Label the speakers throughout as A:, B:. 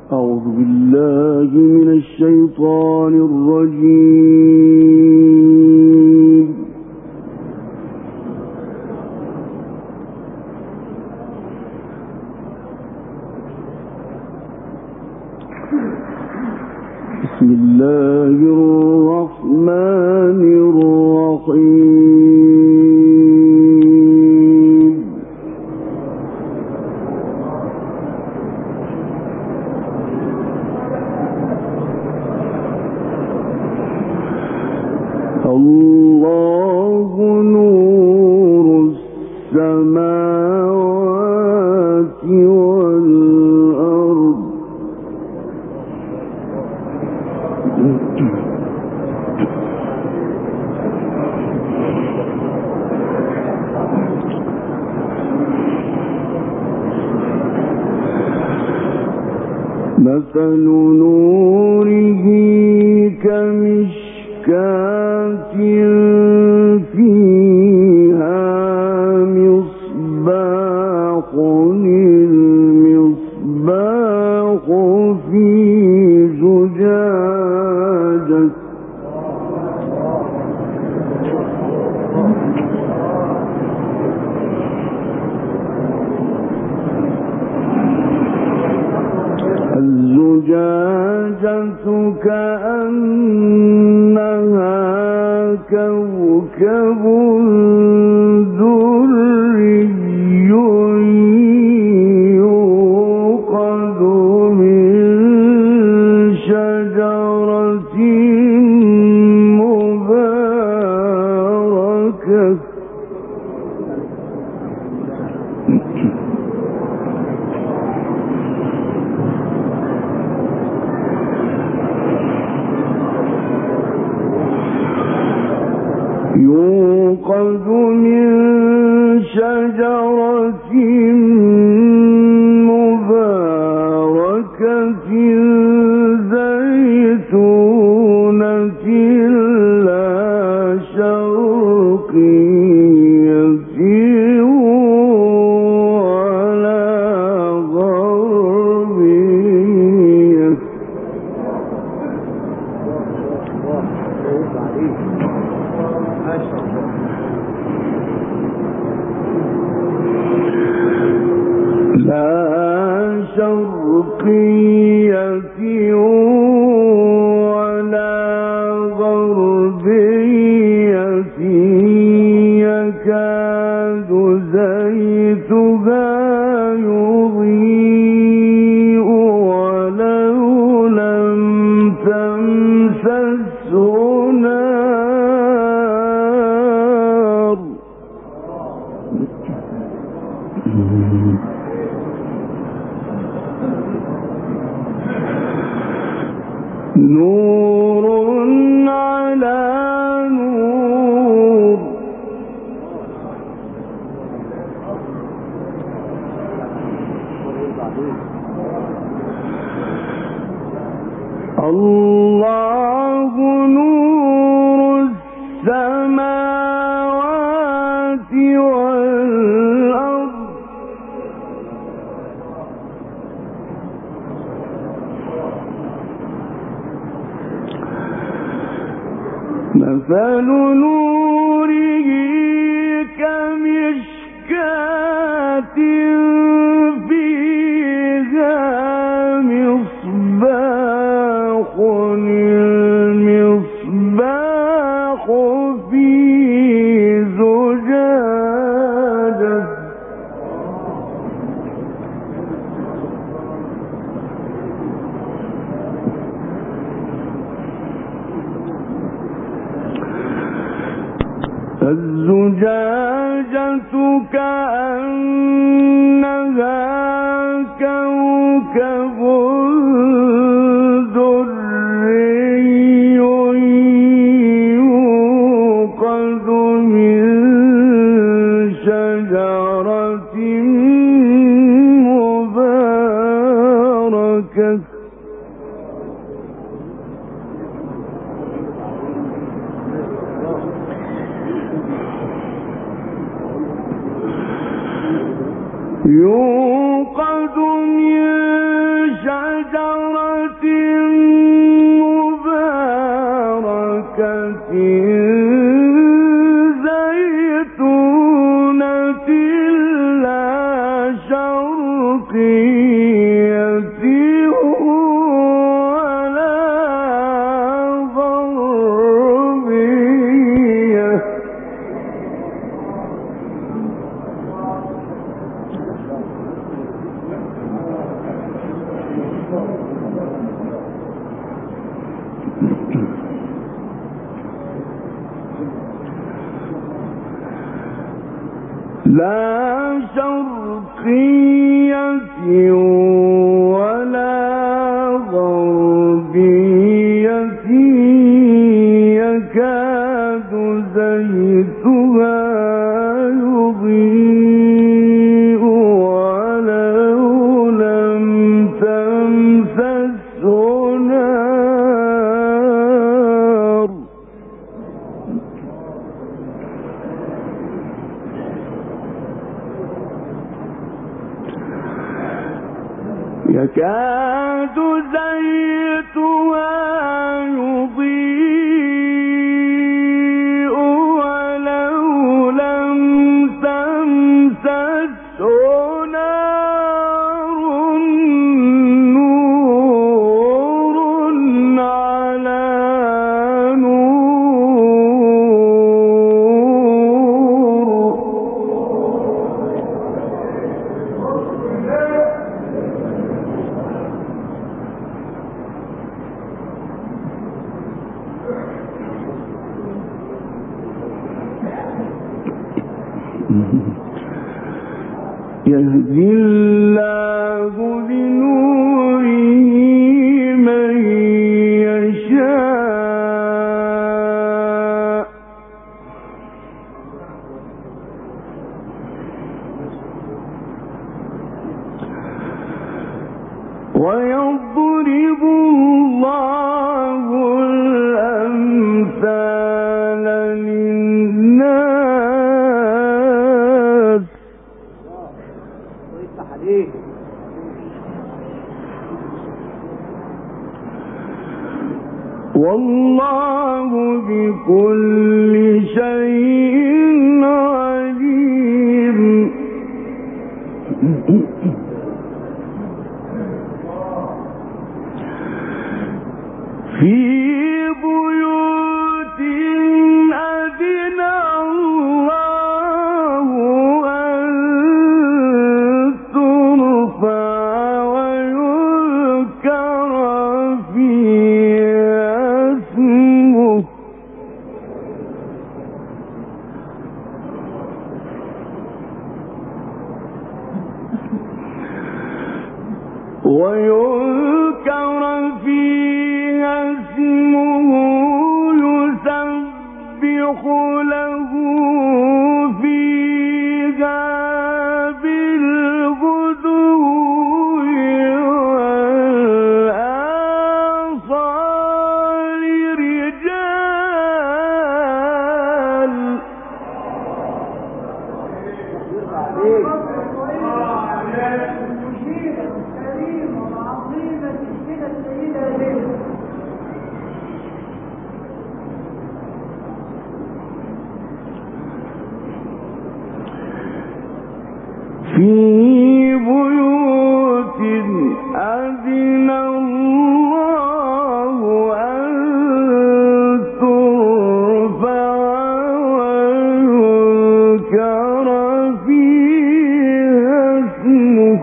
A: أعوذ بالله من الشيطان الرجيم. بسم الله الرحمن الرحيم. الله نور السماوات والأرض. مثل نوره كمشكاة فيها مصباح، المصباح في زجاجة الزجاجة كأنها كوكب دري يوقد من شجرة مباركة يوقد من شجرة مباركة زيتونة لا شرقية ولا غربية لا شرقية ولا غربية يكاد زيتها يضيء ولو لم تمسسه نار نور على نور. الله نور السماوات والأرض. مثل نوره كمشكاة فيها مصباح، المصباح في زجاجة الزجاجة كأنها كوكب دري يوقد من شجرة مباركة يوقد من شجرة لا شرقية ولا غربية يكاد زيتها يضيء ولو لم تمسسه نار يكاد زيتها يضيء ولو لم تمسسه نار نور على يهدي الله لنوره من يشاء ويضرب الله الأمثال للناس والله بكل شيء عليم. في بيوت أذن الله أن ترفع ويذكر فيها اسمه يسبح له فيها بالغدو والآصال رجال في بيوت أذن الله أن ترفع ويذكر فيها اسمه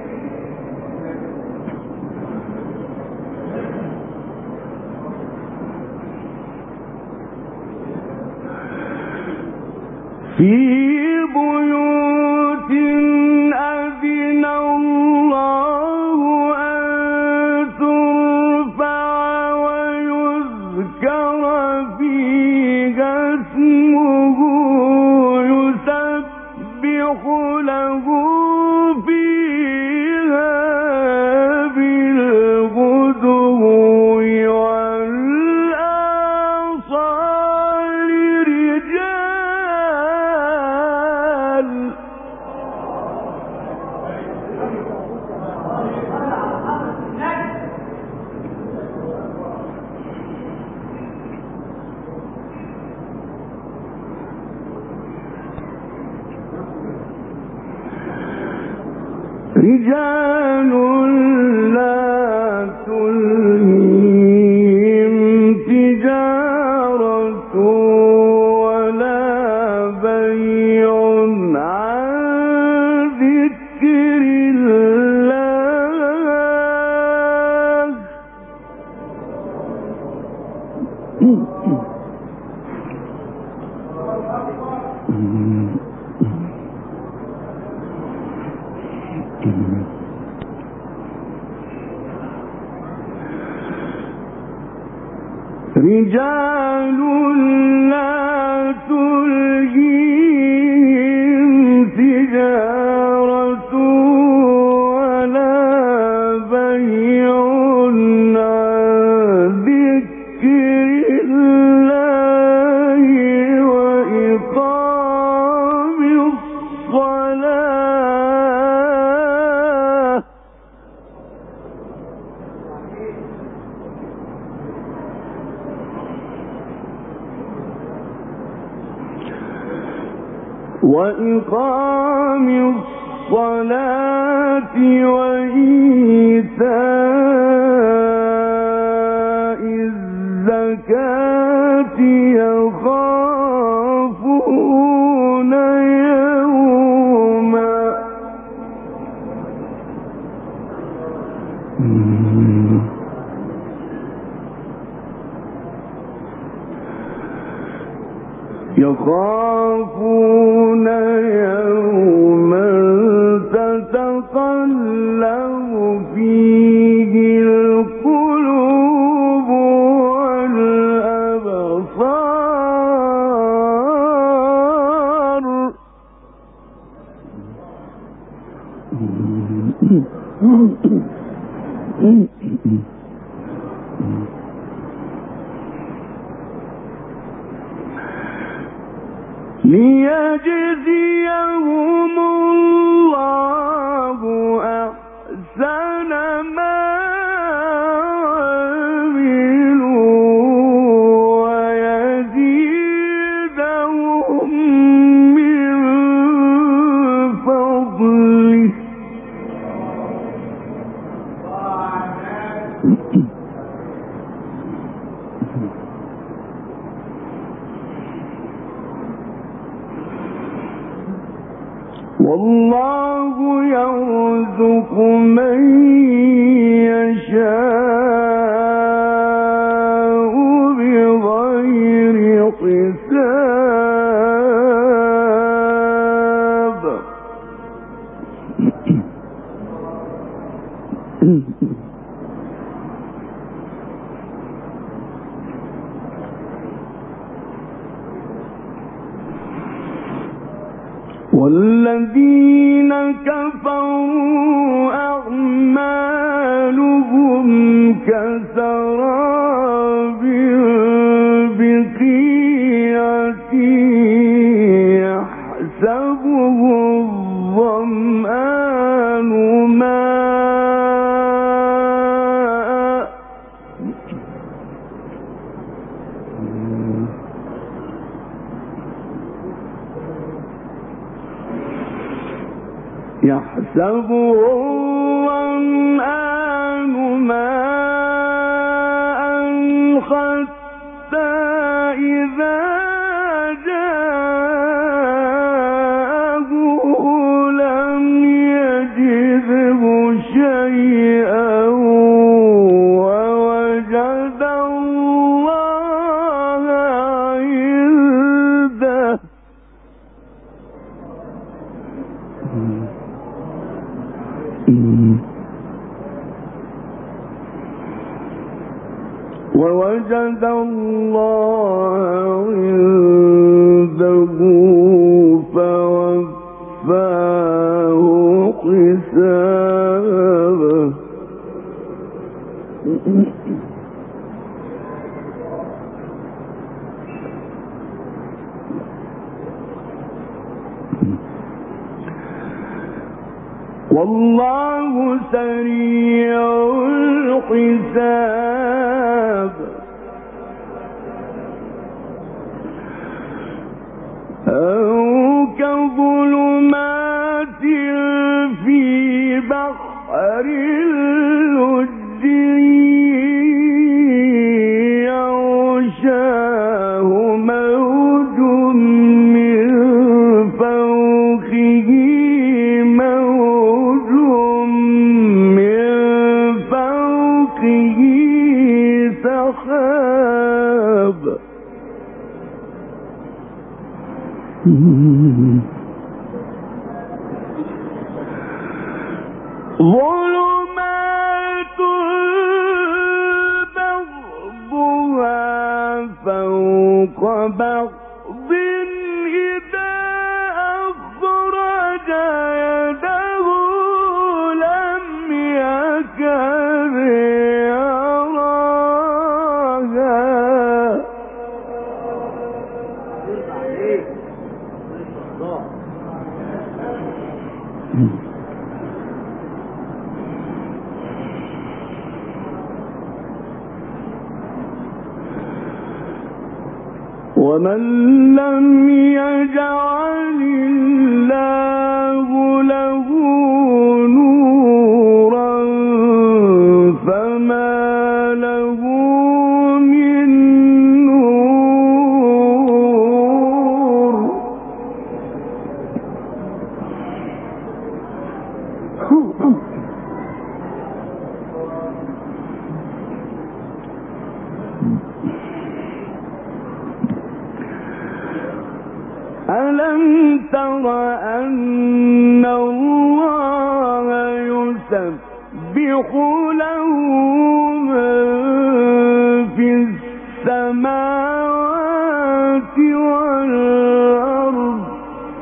A: في بيوت أذن الله أن ترفع ويذكر فيها اسمه يسبح له فيها بالغدو والآصال رجال رجال لا تلهيهم تجارة ولا بيع عن ذكر الله رجال لا تلهيهم تجارة ولا بيع عن ذكر الله وإقام الصلاة وإيتاء الزكاة يخافون يوما تتقلب فيه القلوب والأبصار ليجزيهم الله أحسن ما عملوا ويزيدهم من فضله والله يرزق من يشاء بغير حساب والذين كفروا أعمالهم كسراب بقيعة يحسبه الظمآن ماء يحسبه الظمآن ماء حتى إذا جاءه لم يجده شيئا ووجد الله عنده ووجد الله عنده فوفاه حسابه والله سريع الحساب أو كظلمات في بحر اللجي يغشاه موج من فوقه موج من فوقه سحاب ظلمات بعضها فوق بعض إذا أخرج يده لم يكد يراها ومن لم يجعل الله له نورا فما له من نور ألم تر أن الله يسبح له من في السماوات والأرض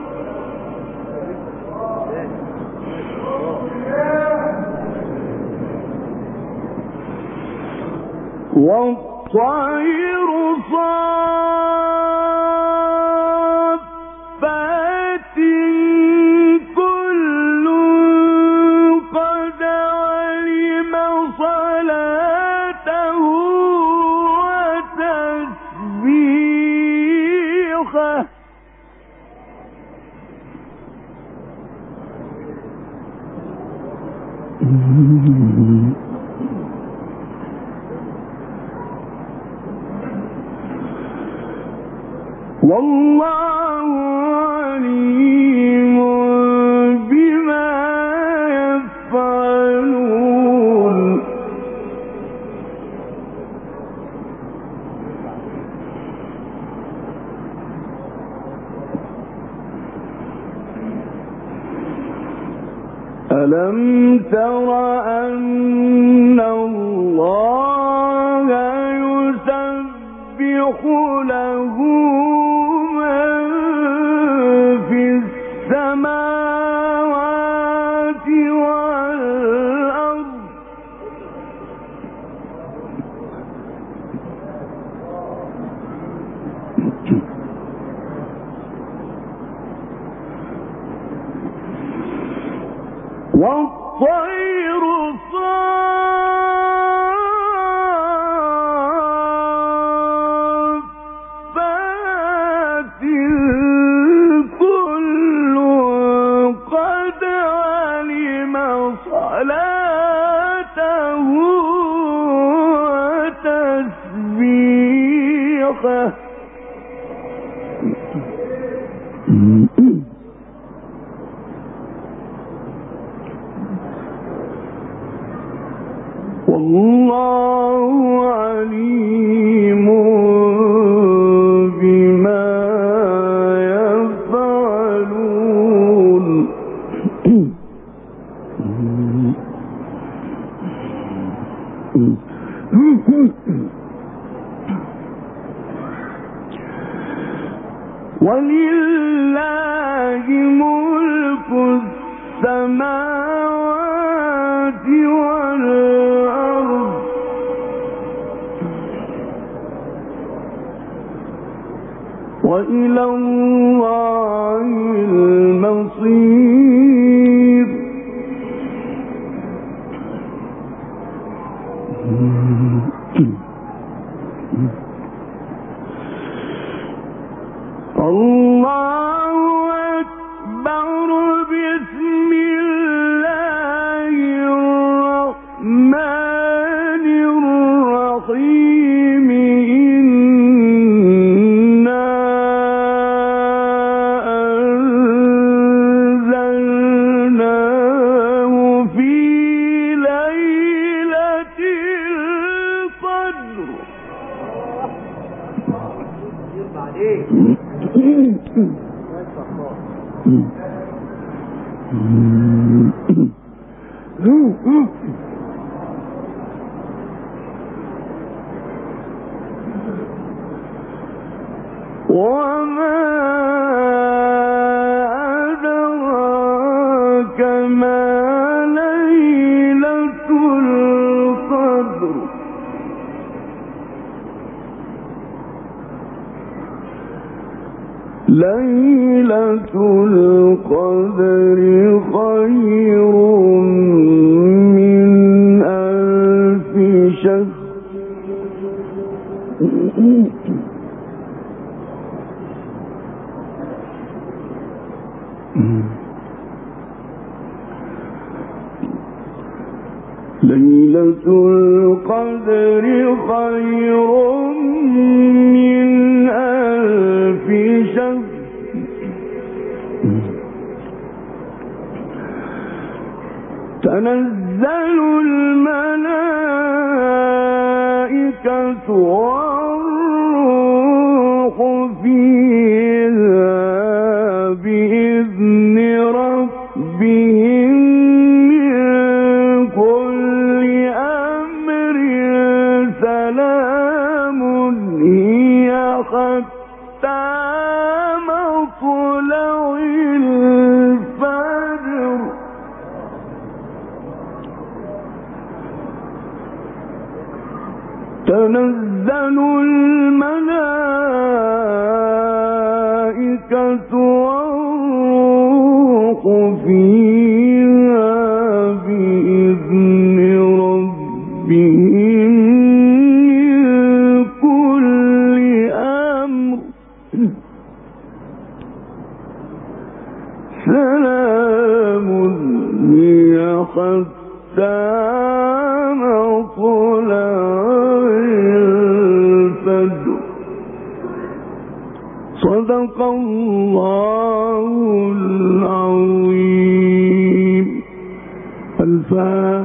A: والطير صافات كل قد علم صلاته وتسبيحه والله عليم بما يفعلون ألم تر أن الله يسبح له السماوات والأرض والطير صافات كل قد علم صلاته وتسبيحه والله عليم بما يفعلون ولله ملك السماوات والأرض وإلى الله المصير الله أكبر بسم الله الجحيم إنا أنزلناه في ليلة القدر وما أدراك ما ليلة القدر ليلة القدر خير من ألف شهر ليلة القدر خير من ألف شهر تنزل الملائكة والروح فيها بإذن ربهم من كل أمر سلام هي حتى مطلع الفجر تنزل الملائكة والروح فيها بإذن ربهم من كل أمر سلام هي حتى مطلع الفجر صدق الله العظيم. الفاتحة.